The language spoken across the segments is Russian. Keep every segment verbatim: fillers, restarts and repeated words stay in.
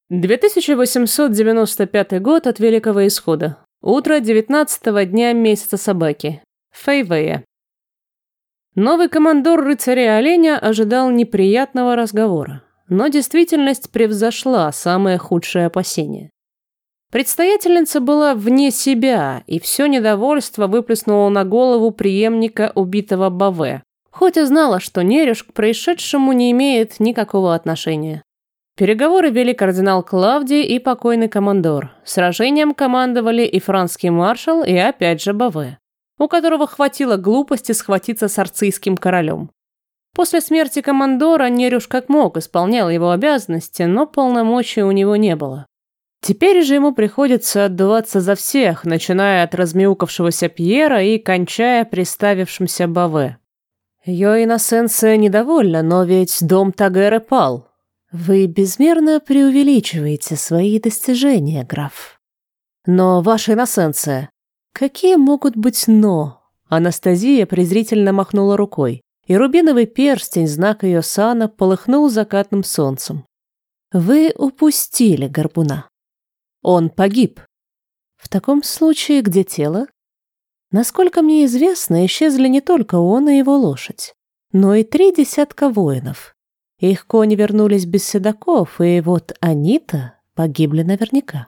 две тысячи восемьсот девяносто пятый год от Великого Исхода. Утро девятнадцатого дня месяца собаки. Фейвея. Новый командор рыцаря-оленя ожидал неприятного разговора, но действительность превзошла самые худшие опасения. Предстоятельница была вне себя, и все недовольство выплеснула на голову преемника убитого Баве, хоть и знала, что Нерюш к происшедшему не имеет никакого отношения. Переговоры вели кардинал Клавдий и покойный командор. Сражением командовали и французский маршал, и опять же Баве, у которого хватило глупости схватиться с арцийским королем. После смерти командора Нерюш как мог исполнял его обязанности, но полномочий у него не было. Теперь же ему приходится отдуваться за всех, начиная от размяукавшегося Пьера и кончая приставившимся Баве. Ее иносенция недовольна, но ведь дом Тагеры пал. Вы безмерно преувеличиваете свои достижения, граф. Но ваша иносенция... Какие могут быть «но»? Анастасия презрительно махнула рукой, и рубиновый перстень, знак ее сана, полыхнул закатным солнцем. Вы упустили горбуна. Он погиб. В таком случае где тело? Насколько мне известно, исчезли не только он и его лошадь, но и три десятка воинов. Их кони вернулись без седаков, и вот они-то погибли наверняка.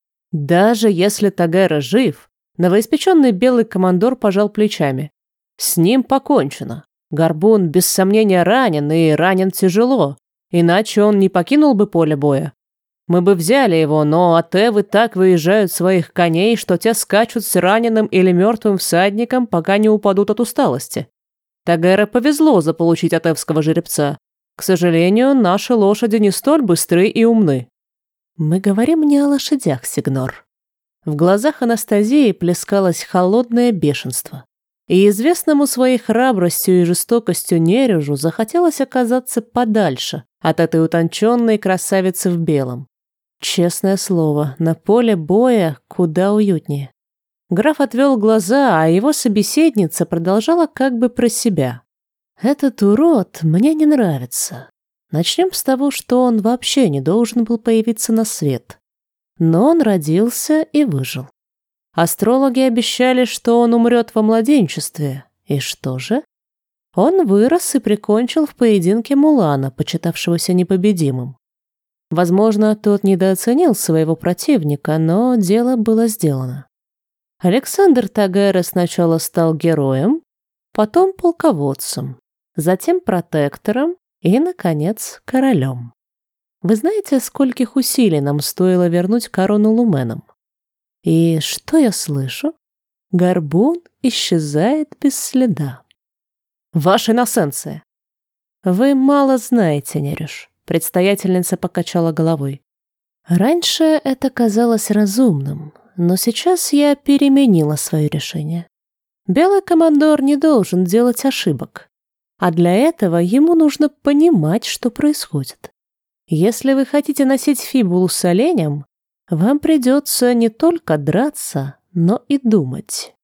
Даже если Тагера жив, новоиспеченный белый командор пожал плечами. С ним покончено. Горбун без сомнения ранен, и ранен тяжело, иначе он не покинул бы поле боя. Мы бы взяли его, но атевы так выезжают своих коней, что те скачут с раненым или мертвым всадником, пока не упадут от усталости. Тагере повезло заполучить атевского жеребца. К сожалению, наши лошади не столь быстры и умны. Мы говорим не о лошадях, сигнор. В глазах Анастасии плескалось холодное бешенство. И известному своей храбростью и жестокостью Нерюжу захотелось оказаться подальше от этой утонченной красавицы в белом. Честное слово, на поле боя куда уютнее. Граф отвел глаза, а его собеседница продолжала как бы про себя. «Этот урод мне не нравится. Начнем с того, что он вообще не должен был появиться на свет. Но он родился и выжил. Астрологи обещали, что он умрет во младенчестве. И что же? Он вырос и прикончил в поединке Мулана, почитавшегося непобедимым. Возможно, тот недооценил своего противника, но дело было сделано. Александр Тагера сначала стал героем, потом полководцем, затем протектором и, наконец, королем. Вы знаете, скольких усилий нам стоило вернуть корону луменам? И что я слышу? Горбун исчезает без следа. Ваша иносенция. Вы мало знаете, Нерюш. Предстоятельница покачала головой. Раньше это казалось разумным, но сейчас я переменила свое решение. Белый командор не должен делать ошибок, а для этого ему нужно понимать, что происходит. Если вы хотите носить фибулу с оленем, вам придется не только драться, но и думать.